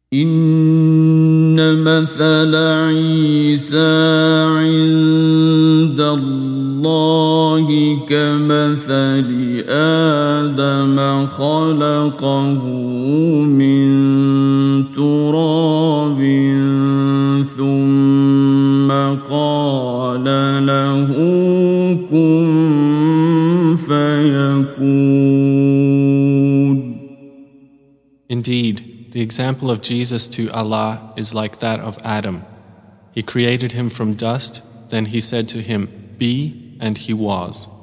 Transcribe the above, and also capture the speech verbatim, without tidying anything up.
إن مثل عيسى عند الله كمثل آدم خلقه من تراب ثم قال له كن فيكون. Indeed, the example of Jesus to Allah is like that of Adam. He created him from dust, then he said to him, "Be," and he was.